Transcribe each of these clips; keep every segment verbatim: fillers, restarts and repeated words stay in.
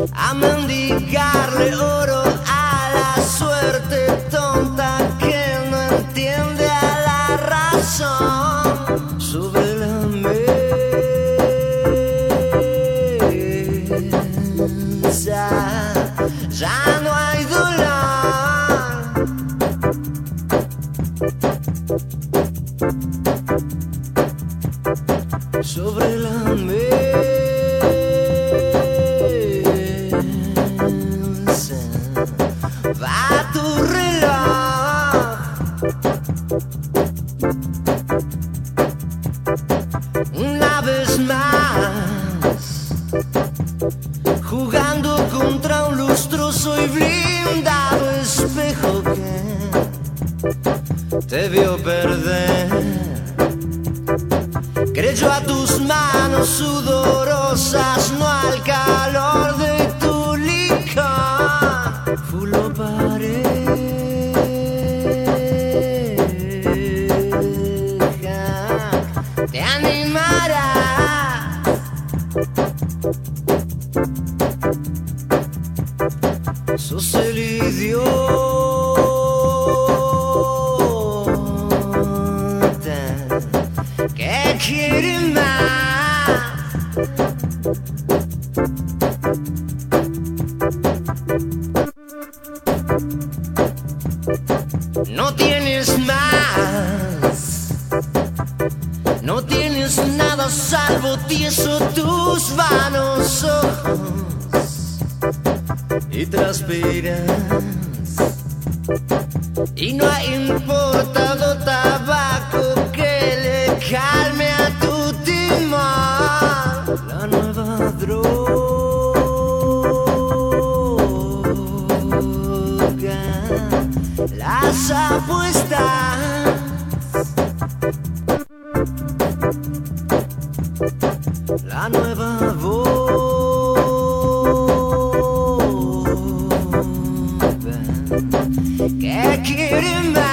a mendigarle oro a la suerte tonta que no entiende a la razón. Sobre la mesa ya no hay dolor. Sobre la mesa va tu reloj. Una vez más, jugando contra un lustroso y blindado espejo que te vio perder. Creyó a tus manos sudorosas, no al calor de tu licor. Fulo pareja, te animarás. Sos el idiota que quiere más. No tienes más, no tienes nada salvo tieso tus vanos ojos y transpiras. Y no ha importado tabaco que le calme a tu timón. La nueva droga, las apuestas, la nueva bomba que quiere más.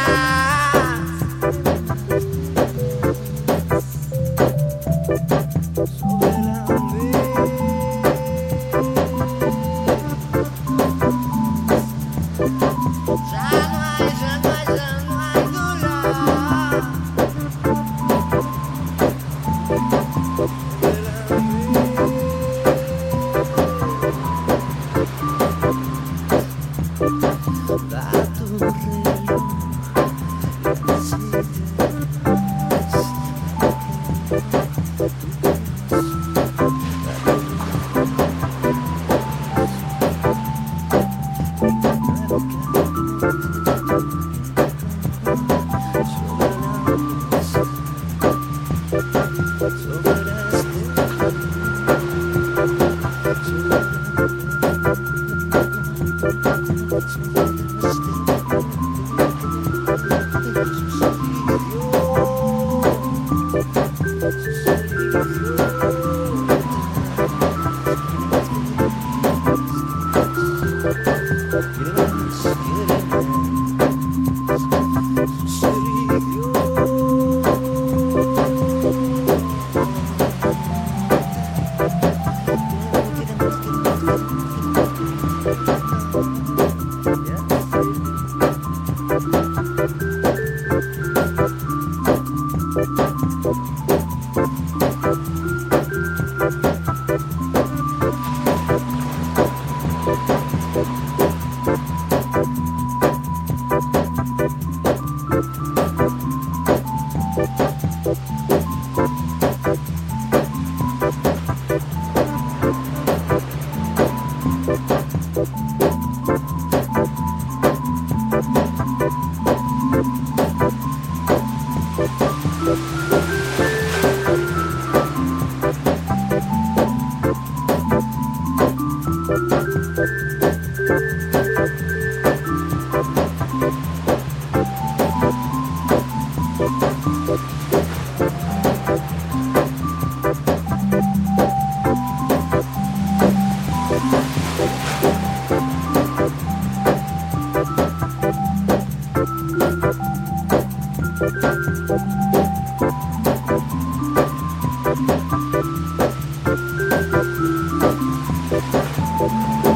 We'll be right back.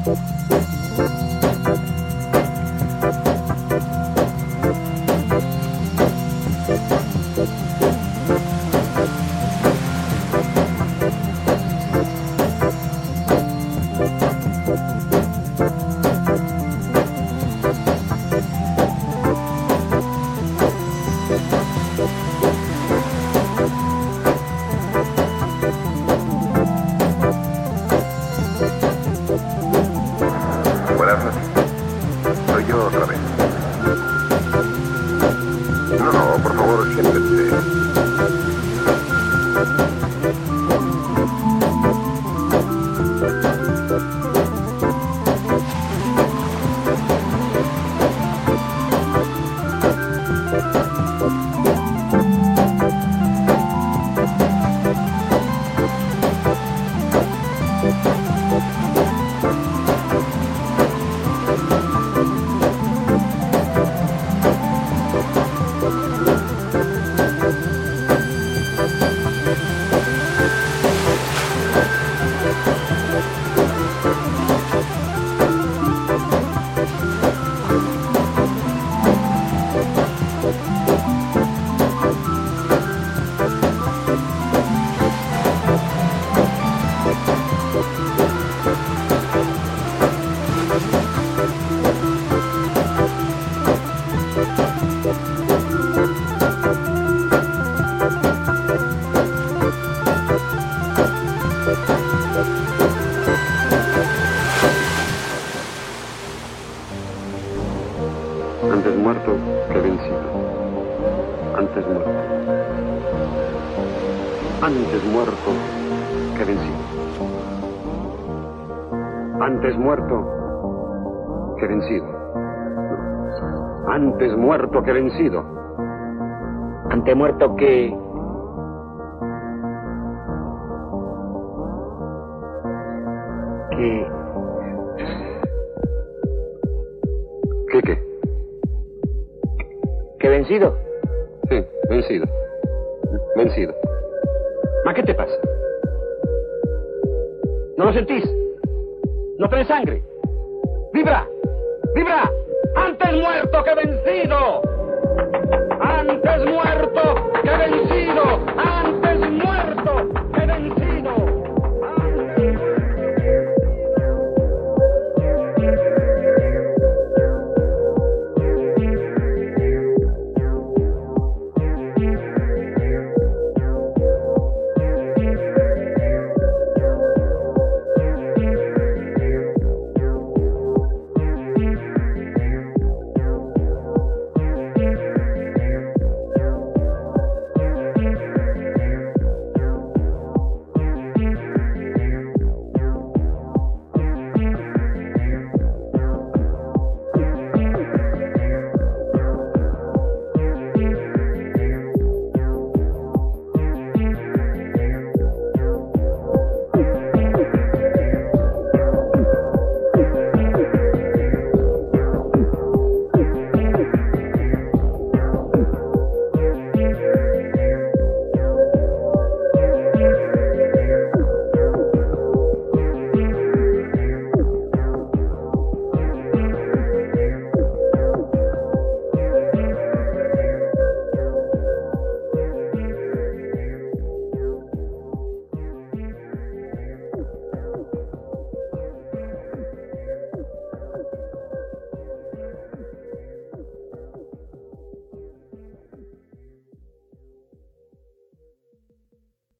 Antes muerto que vencido. Antes muerto. Antes muerto que vencido. Antes muerto que vencido. Antes muerto que vencido. Antes muerto que... que... ¿Qué qué? ¿Que vencido? Sí, vencido. Vencido. ¿Ma qué te pasa? ¿No lo sentís? ¿No tenés sangre? ¡Vibra! ¡Vibra! ¡Antes muerto que vencido! ¡Antes muerto que vencido! ¡Antes